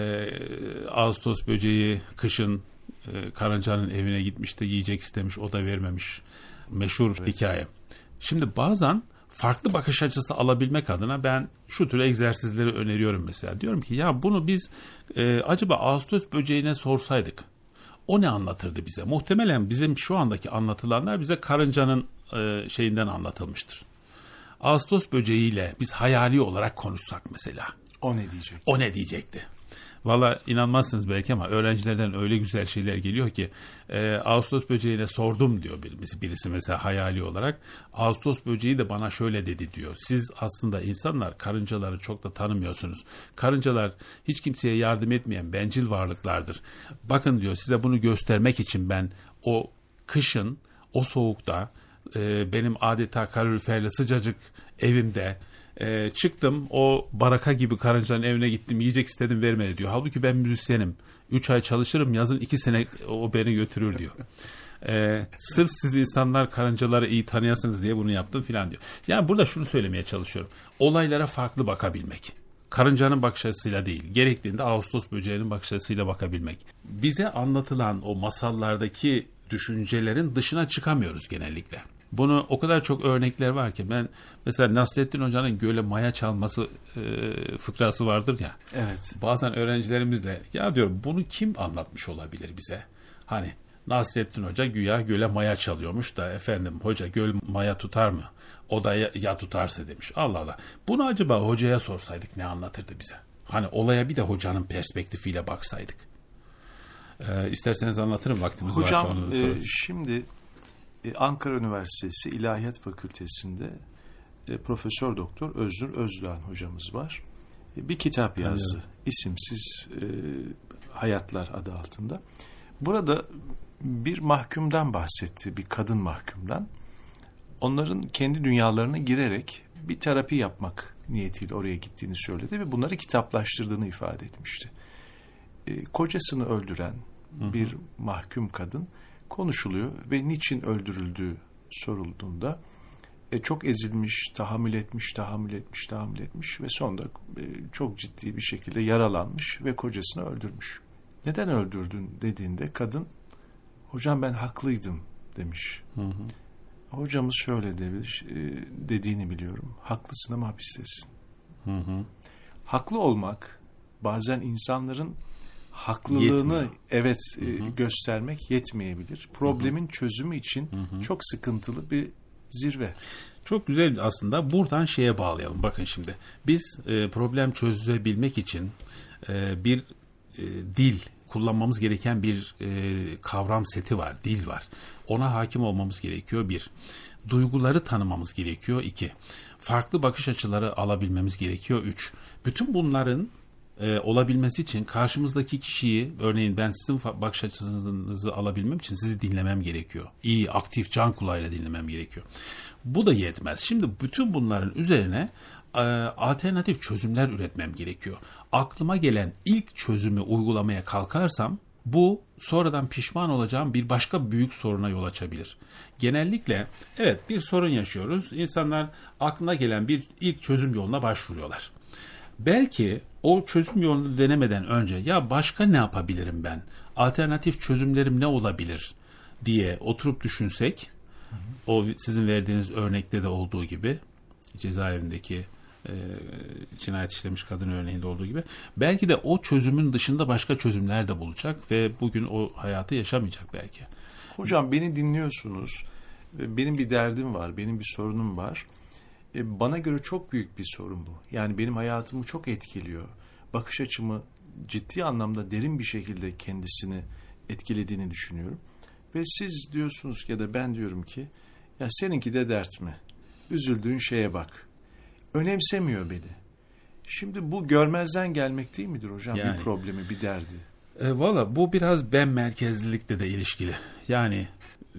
Ağustos böceği kışın karıncanın evine gitmiş de yiyecek istemiş, o da vermemiş. Meşhur hikaye. Şimdi bazen farklı bakış açısı alabilmek adına ben şu tür egzersizleri öneriyorum mesela. Diyorum ki ya bunu biz acaba Ağustos böceğine sorsaydık o ne anlatırdı bize? Muhtemelen bizim şu andaki anlatılanlar bize karıncanın şeyinden anlatılmıştır. Ağustos böceğiyle biz hayali olarak konuşsak mesela. O ne diyecek? O ne diyecekti? Valla inanmazsınız belki ama öğrencilerden öyle güzel şeyler geliyor ki Ağustos böceğine sordum diyor birisi mesela hayali olarak. Ağustos böceği de bana şöyle dedi diyor. Siz aslında insanlar karıncaları çok da tanımıyorsunuz. Karıncalar hiç kimseye yardım etmeyen bencil varlıklardır. Bakın diyor, size bunu göstermek için ben o kışın o soğukta benim adeta kaloriferli sıcacık evimde çıktım, o baraka gibi karıncanın evine gittim, yiyecek istedim, vermedi diyor. Halbuki ben müzisyenim. 3 ay çalışırım, yazın 2 sene o beni götürür diyor. Sırf siz insanlar karıncaları iyi tanıyasınız diye bunu yaptım filan diyor. Yani burada şunu söylemeye çalışıyorum. Olaylara farklı bakabilmek. Karıncanın bakış açısıyla değil, gerektiğinde Ağustos böceğinin bakış açısıyla bakabilmek. Bize anlatılan o masallardaki düşüncelerin dışına çıkamıyoruz genellikle. Bunu o kadar çok örnekler var ki, ben mesela Nasrettin Hoca'nın göle maya çalması fıkrası vardır ya. Evet. Bazen öğrencilerimiz de ya diyor, bunu kim anlatmış olabilir bize? Hani Nasrettin Hoca güya göle maya çalıyormuş da efendim hoca göl maya tutar mı? O da ya tutarsa demiş. Allah Allah. Bunu acaba hocaya sorsaydık ne anlatırdı bize? Hani olaya bir de hocanın perspektifiyle baksaydık. İsterseniz anlatırım, vaktimiz varsa. Hocam şimdi Ankara Üniversitesi İlahiyat Fakültesi'nde Profesör Doktor Özgür Özdoğan hocamız var. Bir kitap yazdı. İsimsiz Hayatlar adı altında. Burada bir mahkumdan bahsetti, bir kadın mahkumdan. Onların kendi dünyalarına girerek bir terapi yapmak niyetiyle oraya gittiğini söyledi ve bunları kitaplaştırdığını ifade etmişti. Kocasını öldüren bir mahkum kadın konuşuluyor ve niçin öldürüldüğü sorulduğunda çok ezilmiş, tahammül etmiş ve sonunda çok ciddi bir şekilde yaralanmış ve kocasını öldürmüş. Neden öldürdün dediğinde kadın, hocam ben haklıydım demiş. Hocamız şöyle demiş, dediğini biliyorum. Haklısın ama hapistesin. Haklı olmak bazen insanların haklılığını göstermek yetmeyebilir. Problemin çözümü için çok sıkıntılı bir zirve. Çok güzel aslında. Buradan şeye bağlayalım. Bakın şimdi biz problem çözebilmek için bir dil kullanmamız gereken bir kavram seti var, dil var. Ona hakim olmamız gerekiyor 1. Duyguları tanımamız gerekiyor 2. Farklı bakış açıları alabilmemiz gerekiyor 3. Bütün bunların olabilmesi için karşımızdaki kişiyi, örneğin ben sizin bakış açınızı alabilmem için sizi dinlemem gerekiyor. İyi, aktif, can kulağıyla dinlemem gerekiyor. Bu da yetmez. Şimdi bütün bunların üzerine alternatif çözümler üretmem gerekiyor. Aklıma gelen ilk çözümü uygulamaya kalkarsam bu sonradan pişman olacağım bir başka büyük soruna yol açabilir. Genellikle evet, bir sorun yaşıyoruz. İnsanlar aklına gelen bir ilk çözüm yoluna başvuruyorlar. Belki o çözüm yolunu denemeden önce ya başka ne yapabilirim ben? Alternatif çözümlerim ne olabilir diye oturup düşünsek, o sizin verdiğiniz örnekte de olduğu gibi, cezaevindeki cinayet işlemiş kadın örneğinde olduğu gibi, belki de o çözümün dışında başka çözümler de bulacak ve bugün o hayatı yaşamayacak belki. Hocam beni dinliyorsunuz. Benim bir derdim var, benim bir sorunum var. Bana göre çok büyük bir sorun bu. Yani benim hayatımı çok etkiliyor. Bakış açımı ciddi anlamda derin bir şekilde kendisini etkilediğini düşünüyorum. Ve siz diyorsunuz ya da ben diyorum ki ya seninki de dert mi? Üzüldüğün şeye bak. önemsemiyor beni. Şimdi bu görmezden gelmek değil midir hocam? Yani, bir problemi, bir derdi. Valla bu biraz ben merkezlilikle de ilişkili. Yani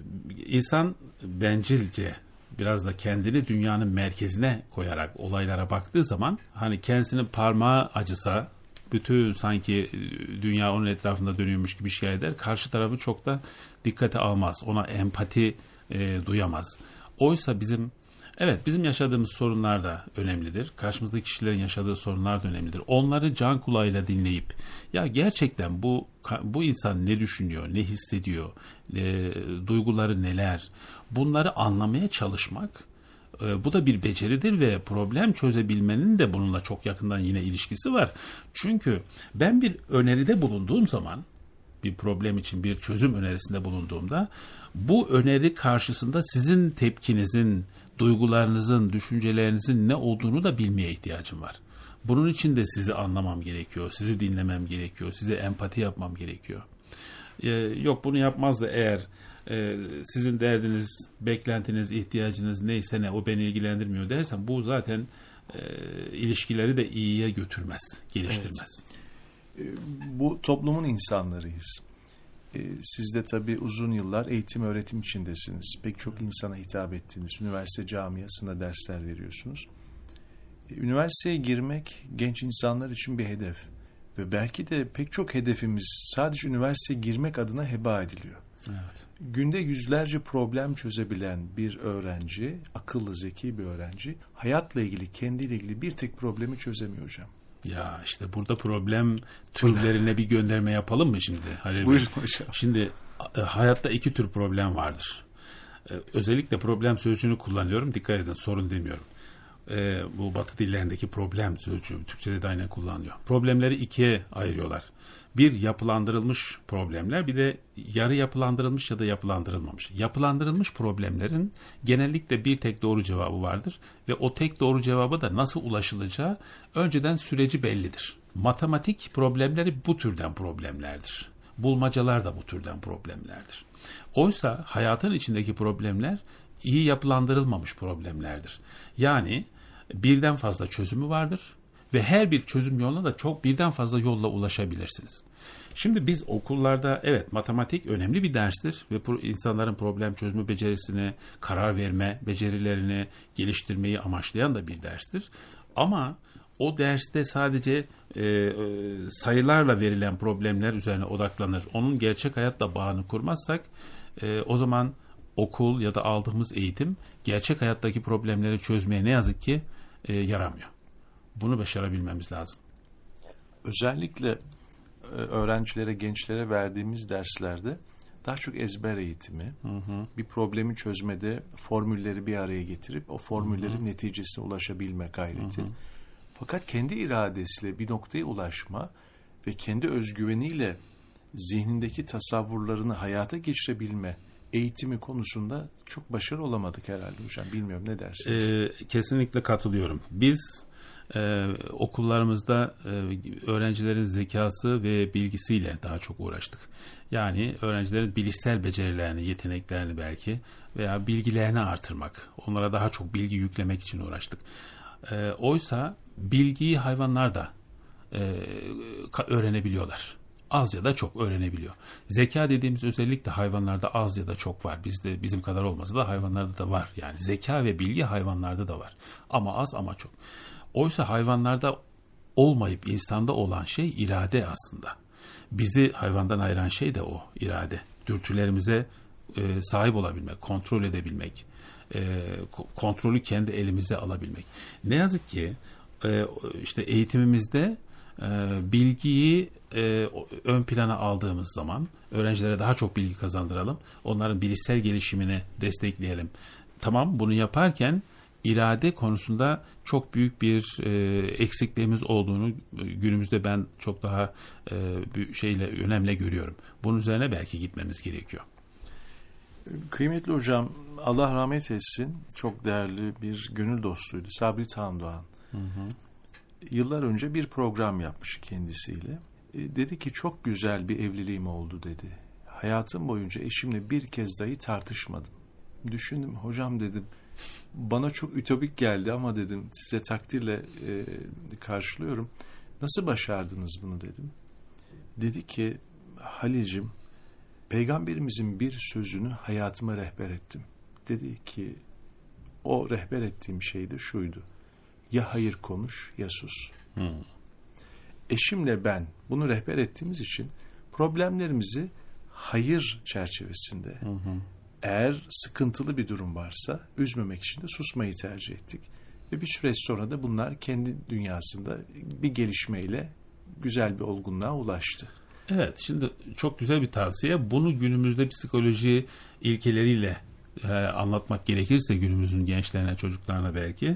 insan bencilce biraz da kendini dünyanın merkezine koyarak olaylara baktığı zaman hani kendisinin parmağı acısa bütün sanki dünya onun etrafında dönüyormuş gibi şey eder. Karşı tarafı çok da dikkate almaz. Ona empati duyamaz. Oysa bizim yaşadığımız sorunlar da önemlidir. Karşımızdaki kişilerin yaşadığı sorunlar da önemlidir. Onları can kulağıyla dinleyip ya gerçekten bu insan ne düşünüyor, ne hissediyor, duyguları neler, bunları anlamaya çalışmak, bu da bir beceridir ve problem çözebilmenin de bununla çok yakından yine ilişkisi var. Çünkü ben bir öneride bulunduğum zaman, bir problem için bir çözüm önerisinde bulunduğumda, bu öneri karşısında sizin tepkinizin, duygularınızın, düşüncelerinizin ne olduğunu da bilmeye ihtiyacım var. Bunun için de sizi anlamam gerekiyor, sizi dinlemem gerekiyor, size empati yapmam gerekiyor. Yok bunu yapmaz da eğer sizin derdiniz, beklentiniz, ihtiyacınız neyse ne o beni ilgilendirmiyor dersen bu zaten ilişkileri de iyiye götürmez, geliştirmez. Evet. Bu toplumun insanlarıyız. Siz de tabii uzun yıllar eğitim öğretim içindesiniz. Pek çok insana hitap ettiniz. Üniversite camiasında dersler veriyorsunuz. Üniversiteye girmek genç insanlar için bir hedef. Ve belki de pek çok hedefimiz sadece üniversiteye girmek adına heba ediliyor. Evet. Günde yüzlerce problem çözebilen bir öğrenci, akıllı, zeki bir öğrenci, hayatla ilgili, kendiyle ilgili bir tek problemi çözemiyor hocam. Ya işte burada problem türlerine bir gönderme yapalım mı şimdi? Buyurun hocam. Şimdi hayatta iki tür problem vardır. Özellikle problem sözcüğünü kullanıyorum. Dikkat edin, sorun demiyorum. Bu Batı dillerindeki problem sözcüğü Türkçe'de de aynen kullanılıyor. Problemleri ikiye ayırıyorlar. Bir yapılandırılmış problemler, bir de yarı yapılandırılmış ya da yapılandırılmamış. Yapılandırılmış problemlerin genellikle bir tek doğru cevabı vardır ve o tek doğru cevaba da nasıl ulaşılacağı önceden süreci bellidir. Matematik problemleri bu türden problemlerdir. Bulmacalar da bu türden problemlerdir. Oysa hayatın içindeki problemler iyi yapılandırılmamış problemlerdir. Yani birden fazla çözümü vardır ve her bir çözüm yoluna da birden fazla yolla ulaşabilirsiniz. Şimdi biz okullarda evet matematik önemli bir derstir ve insanların problem çözme becerisini, karar verme becerilerini geliştirmeyi amaçlayan da bir derstir. Ama o derste sadece sayılarla verilen problemler üzerine odaklanır. Onun gerçek hayatla bağını kurmazsak o zaman okul ya da aldığımız eğitim gerçek hayattaki problemleri çözmeye ne yazık ki yaramıyor. Bunu başarabilmemiz lazım. Özellikle öğrencilere, gençlere verdiğimiz derslerde daha çok ezber eğitimi, bir problemi çözmede formülleri bir araya getirip o formüllerin neticesine ulaşabilme gayreti. Fakat kendi iradesiyle bir noktaya ulaşma ve kendi özgüveniyle zihnindeki tasavvurlarını hayata geçirebilme eğitimi konusunda çok başarılı olamadık herhalde hocam. Bilmiyorum, ne dersiniz? Kesinlikle katılıyorum. Biz okullarımızda öğrencilerin zekası ve bilgisiyle daha çok uğraştık. Yani öğrencilerin bilişsel becerilerini, yeteneklerini belki veya bilgilerini artırmak, onlara daha çok bilgi yüklemek için uğraştık. Oysa bilgiyi hayvanlar da öğrenebiliyorlar. Az ya da çok öğrenebiliyor. Zeka dediğimiz özellik de hayvanlarda az ya da çok var. Bizim kadar olmasa da hayvanlarda da var. Yani zeka ve bilgi hayvanlarda da var. Ama az ama çok. Oysa hayvanlarda olmayıp insanda olan şey irade aslında. Bizi hayvandan ayıran şey de o irade. Dürtülerimize sahip olabilmek, kontrol edebilmek, kontrolü kendi elimize alabilmek. Ne yazık ki işte eğitimimizde bilgiyi ön plana aldığımız zaman öğrencilere daha çok bilgi kazandıralım. Onların bilişsel gelişimini destekleyelim. Tamam, bunu yaparken irade konusunda çok büyük bir eksikliğimiz olduğunu günümüzde ben çok daha önemli görüyorum. Bunun üzerine belki gitmemiz gerekiyor. Kıymetli hocam, Allah rahmet etsin, çok değerli bir gönül dostuydu Sabri Tandoğan. Yıllar önce bir program yapmış kendisiyle. Dedi ki çok güzel bir evliliğim oldu dedi. Hayatım boyunca eşimle bir kez dahi tartışmadım. Düşündüm, hocam dedim, Bana çok ütopik geldi ama dedim size takdirle karşılıyorum. Nasıl başardınız bunu dedim. Dedi ki Halil'cim, Peygamberimizin bir sözünü hayatıma rehber ettim. Dedi ki o rehber ettiğim şey de şuydu. Ya hayır konuş ya sus. Eşimle ben bunu rehber ettiğimiz için problemlerimizi hayır çerçevesinde, eğer sıkıntılı bir durum varsa üzmemek için de susmayı tercih ettik. Ve bir süre sonra da bunlar kendi dünyasında bir gelişmeyle güzel bir olgunluğa ulaştı. Evet, şimdi çok güzel bir tavsiye. Bunu günümüzde psikoloji ilkeleriyle anlatmak gerekirse günümüzün gençlerine, çocuklarına belki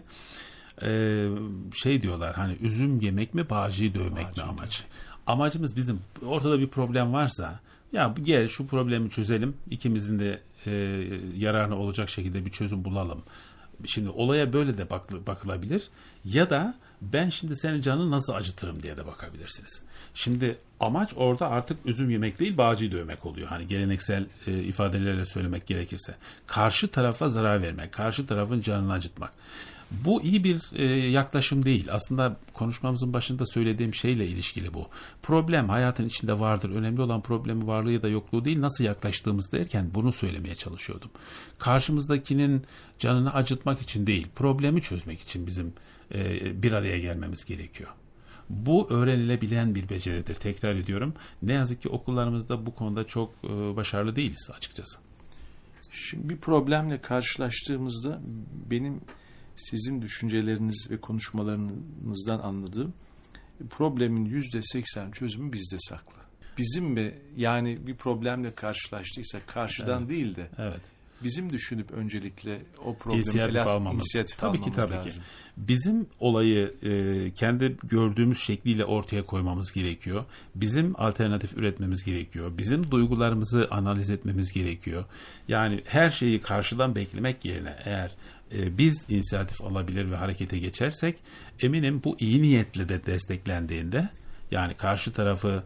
diyorlar, hani üzüm yemek mi, bağcıyı dövmek mi amaç? Amacımız bizim ortada bir problem varsa ya gel şu problemi çözelim, ikimizin de yararına olacak şekilde bir çözüm bulalım. Şimdi olaya böyle de bakılabilir ya da ben şimdi senin canını nasıl acıtırım diye de bakabilirsiniz. Şimdi amaç orada artık üzüm yemek değil, bağcıyı dövmek oluyor. Hani geleneksel ifadelerle söylemek gerekirse. Karşı tarafa zarar vermek, karşı tarafın canını acıtmak. Bu iyi bir yaklaşım değil. Aslında konuşmamızın başında söylediğim şeyle ilişkili bu. Problem hayatın içinde vardır. Önemli olan problemin varlığı ya da yokluğu değil, nasıl yaklaştığımız derken bunu söylemeye çalışıyordum. Karşımızdakinin canını acıtmak için değil, problemi çözmek için bizim bir araya gelmemiz gerekiyor. Bu öğrenilebilen bir beceridir. Tekrar ediyorum. Ne yazık ki okullarımızda bu konuda çok başarılı değiliz açıkçası. Şimdi bir problemle karşılaştığımızda benim sizin düşünceleriniz ve konuşmalarınızdan anladığım problemin %80 çözümü bizde saklı. Bizim mi yani bir problemle karşılaştıysak karşıdan değil de bizim düşünüp öncelikle o problemi inisiyatif almamız lazım. Bizim olayı kendi gördüğümüz şekliyle ortaya koymamız gerekiyor. Bizim alternatif üretmemiz gerekiyor. Bizim duygularımızı analiz etmemiz gerekiyor. Yani her şeyi karşıdan beklemek yerine eğer biz inisiyatif alabilir ve harekete geçersek eminim bu iyi niyetle de desteklendiğinde, yani karşı tarafı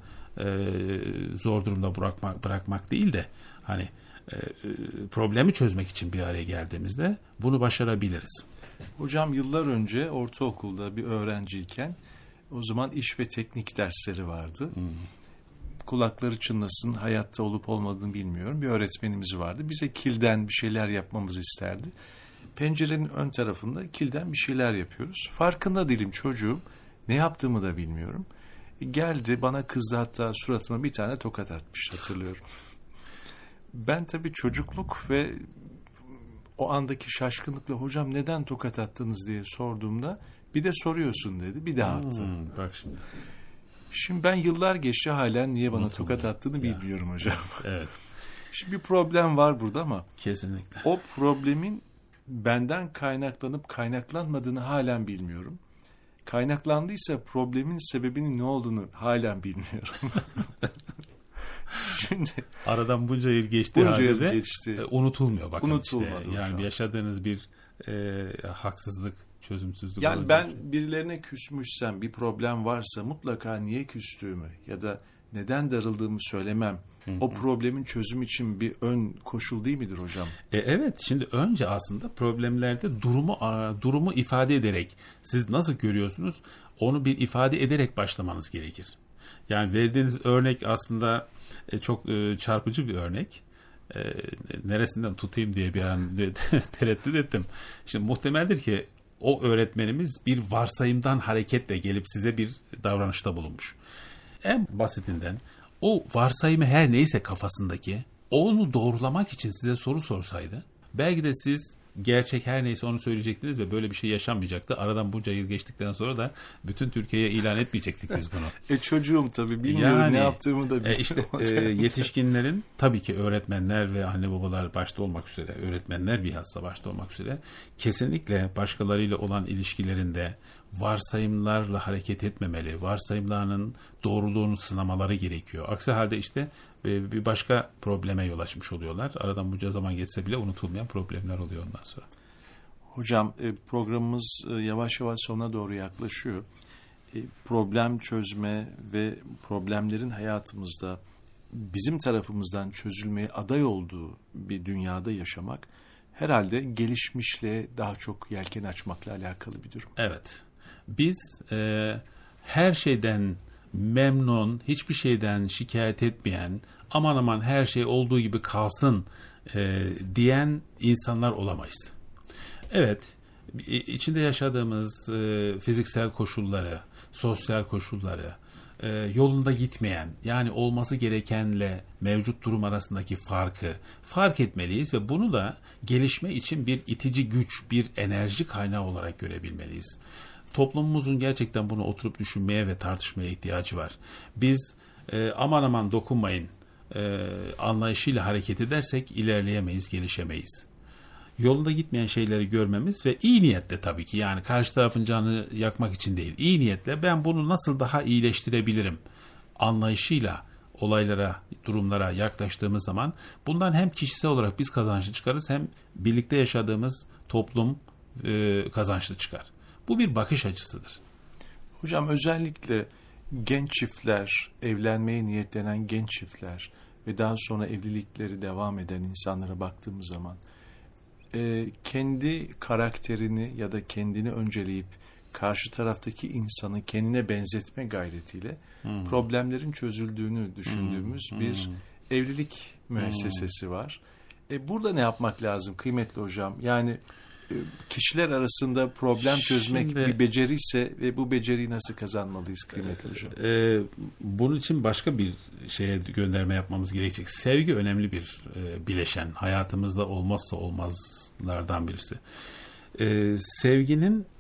zor durumda bırakmak değil de hani problemi çözmek için bir araya geldiğimizde bunu başarabiliriz. Hocam yıllar önce ortaokulda bir öğrenciyken o zaman iş ve teknik dersleri vardı. Kulakları çınlasın, hayatta olup olmadığını bilmiyorum. Bir öğretmenimiz vardı. Bize kilden bir şeyler yapmamızı isterdi. Pencerenin ön tarafında kilden bir şeyler yapıyoruz. Farkında değilim çocuğum. Ne yaptığımı da bilmiyorum. Geldi bana kızdı, hatta suratıma bir tane tokat atmış, hatırlıyorum. Ben tabii çocukluk ve o andaki şaşkınlıkla hocam neden tokat attınız diye sorduğumda bir de soruyorsun dedi. Bir daha attı. Bak şimdi. Şimdi ben yıllar geçti halen niye bana tokat attığını bilmiyorum hocam. Evet. Şimdi bir problem var burada ama kesinlikle. O problemin benden kaynaklanıp kaynaklanmadığını halen bilmiyorum. Kaynaklandıysa problemin sebebinin ne olduğunu halen bilmiyorum. Şimdi aradan bunca yıl geçti halde unutulmuyor bakın. Unutulmadı işte. Yani yaşadığınız bir haksızlık, çözümsüzlük. Yani ben birilerine küsmüşsem, bir problem varsa mutlaka niye küstüğümü ya da neden darıldığımı söylemem. O problemin çözümü için bir ön koşul değil midir hocam? Evet, şimdi önce aslında problemlerde durumu ifade ederek, siz nasıl görüyorsunuz onu bir ifade ederek başlamanız gerekir. Yani verdiğiniz örnek aslında çok çarpıcı bir örnek. Neresinden tutayım diye bir an tereddüt ettim. Şimdi muhtemeldir ki o öğretmenimiz bir varsayımdan hareketle gelip size bir davranışta bulunmuş. En basitinden o varsayımı her neyse kafasındaki, onu doğrulamak için size soru sorsaydı, belki de siz gerçek her neyse onu söyleyecektiniz ve böyle bir şey yaşanmayacaktı. Aradan bunca yıl geçtikten sonra da bütün Türkiye'ye ilan etmeyecektik biz bunu. Çocuğum tabii bilmiyorum yani, ne yaptığımı da bilmiyorum. Yetişkinlerin tabii ki öğretmenler ve anne babalar başta olmak üzere, öğretmenler bilhassa başta olmak üzere kesinlikle başkalarıyla olan ilişkilerinde varsayımlarla hareket etmemeli. Varsayımlarının doğruluğunu sınamaları gerekiyor. Aksi halde işte bir başka probleme yol açmış oluyorlar. Aradan bunca zaman geçse bile unutulmayan problemler oluyor ondan sonra. Hocam programımız yavaş yavaş sonuna doğru yaklaşıyor. Problem çözme ve problemlerin hayatımızda bizim tarafımızdan çözülmeye aday olduğu bir dünyada yaşamak herhalde gelişmişle daha çok yelken açmakla alakalı bir durum. Evet. Biz her şeyden memnun, hiçbir şeyden şikayet etmeyen, aman aman her şey olduğu gibi kalsın diyen insanlar olamayız. Evet, içinde yaşadığımız fiziksel koşulları, sosyal koşulları, yolunda gitmeyen, yani olması gerekenle mevcut durum arasındaki farkı fark etmeliyiz ve bunu da gelişme için bir itici güç, bir enerji kaynağı olarak görebilmeliyiz. Toplumumuzun gerçekten bunu oturup düşünmeye ve tartışmaya ihtiyacı var. Biz aman aman dokunmayın anlayışıyla hareket edersek ilerleyemeyiz, gelişemeyiz. Yolunda gitmeyen şeyleri görmemiz ve iyi niyetle tabii ki, yani karşı tarafın canını yakmak için değil, iyi niyetle ben bunu nasıl daha iyileştirebilirim anlayışıyla olaylara, durumlara yaklaştığımız zaman bundan hem kişisel olarak biz kazançlı çıkarız, hem birlikte yaşadığımız toplum kazançlı çıkar. Bu bir bakış açısıdır. Hocam özellikle genç çiftler, evlenmeye niyetlenen genç çiftler ve daha sonra evlilikleri devam eden insanlara baktığımız zaman kendi karakterini ya da kendini önceleyip karşı taraftaki insanı kendine benzetme gayretiyle problemlerin çözüldüğünü düşündüğümüz bir evlilik müessesesi var. Burada ne yapmak lazım kıymetli hocam? Yani kişiler arasında problem çözmek bir beceri ise ve bu beceriyi nasıl kazanmalıyız kıymetli hocam? Bunun için başka bir şeye gönderme yapmamız gerekecek. Sevgi önemli bir bileşen. Hayatımızda olmazsa olmazlardan birisi. Sevginin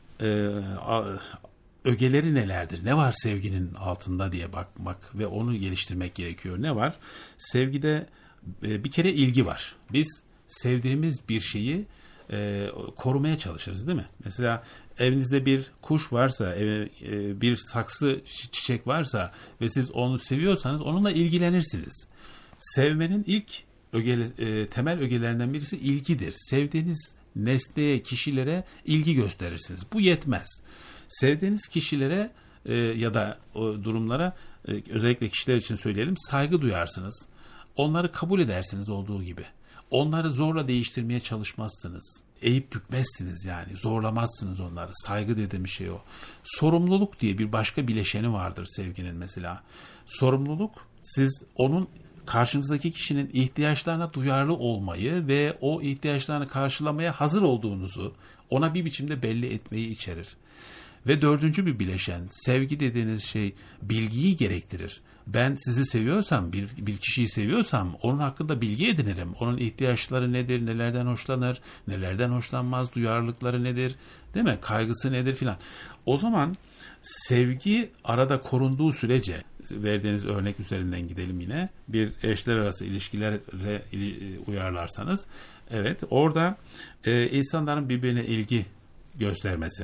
ögeleri nelerdir? Ne var sevginin altında diye bakmak ve onu geliştirmek gerekiyor. Ne var? Sevgide bir kere ilgi var. Biz sevdiğimiz bir şeyi korumaya çalışırız, değil mi? Mesela evinizde bir kuş varsa, bir saksı çiçek varsa ve siz onu seviyorsanız onunla ilgilenirsiniz. Sevmenin ilk temel ögelerinden birisi ilgidir. Sevdiğiniz nesneye, kişilere ilgi gösterirsiniz. Bu yetmez. Sevdiğiniz kişilere ya da o durumlara, özellikle kişiler için söyleyelim, saygı duyarsınız. Onları kabul edersiniz olduğu gibi. Onları zorla değiştirmeye çalışmazsınız. Eğip bükmezsiniz yani. Zorlamazsınız onları. Saygı dediğim şey o. Sorumluluk diye bir başka bileşeni vardır sevginin mesela. Sorumluluk, siz onun, karşınızdaki kişinin ihtiyaçlarına duyarlı olmayı ve o ihtiyaçlarını karşılamaya hazır olduğunuzu ona bir biçimde belli etmeyi içerir. Ve dördüncü bir bileşen, sevgi dediğiniz şey bilgiyi gerektirir. Ben sizi seviyorsam, bir kişiyi seviyorsam onun hakkında bilgi edinirim. Onun ihtiyaçları nedir, nelerden hoşlanır, nelerden hoşlanmaz, duyarlılıkları nedir, değil mi? Kaygısı nedir filan. O zaman sevgi arada korunduğu sürece, verdiğiniz örnek üzerinden gidelim yine, bir eşler arası ilişkilere uyarlarsanız, evet, orada insanların birbirine ilgi göstermesi,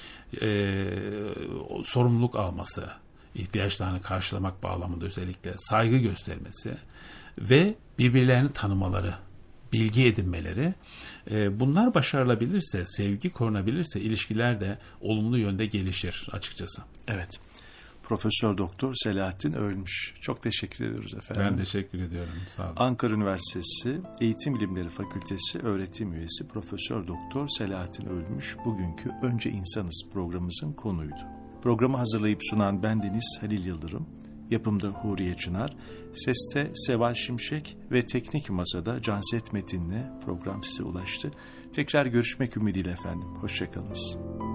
sorumluluk alması, ihtiyaçlarını karşılamak bağlamında özellikle saygı göstermesi ve birbirlerini tanımaları, bilgi edinmeleri, bunlar başarılabilirse, sevgi korunabilirse ilişkiler de olumlu yönde gelişir açıkçası. Evet. Profesör Doktor Selahattin Ölmüş. Çok teşekkür ediyoruz efendim. Ben teşekkür ediyorum. Sağ olun. Ankara Üniversitesi Eğitim Bilimleri Fakültesi öğretim üyesi Profesör Doktor Selahattin Ölmüş bugünkü Önce İnsanız programımızın konuydu. Programı hazırlayıp sunan bendeniz Halil Yıldırım, yapımda Huriye Çınar, seste Seval Şimşek ve teknik masada Canset Metin'le program size ulaştı. Tekrar görüşmek ümidiyle efendim. Hoşçakalınız.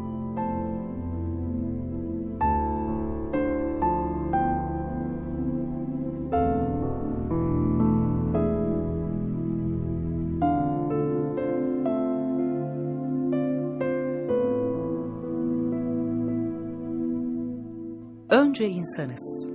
Önce insanız.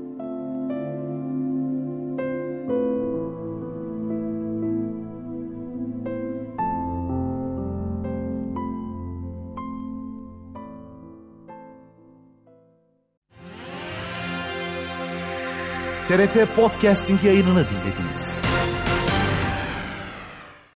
TRT Podcasting yayınını dinlediniz.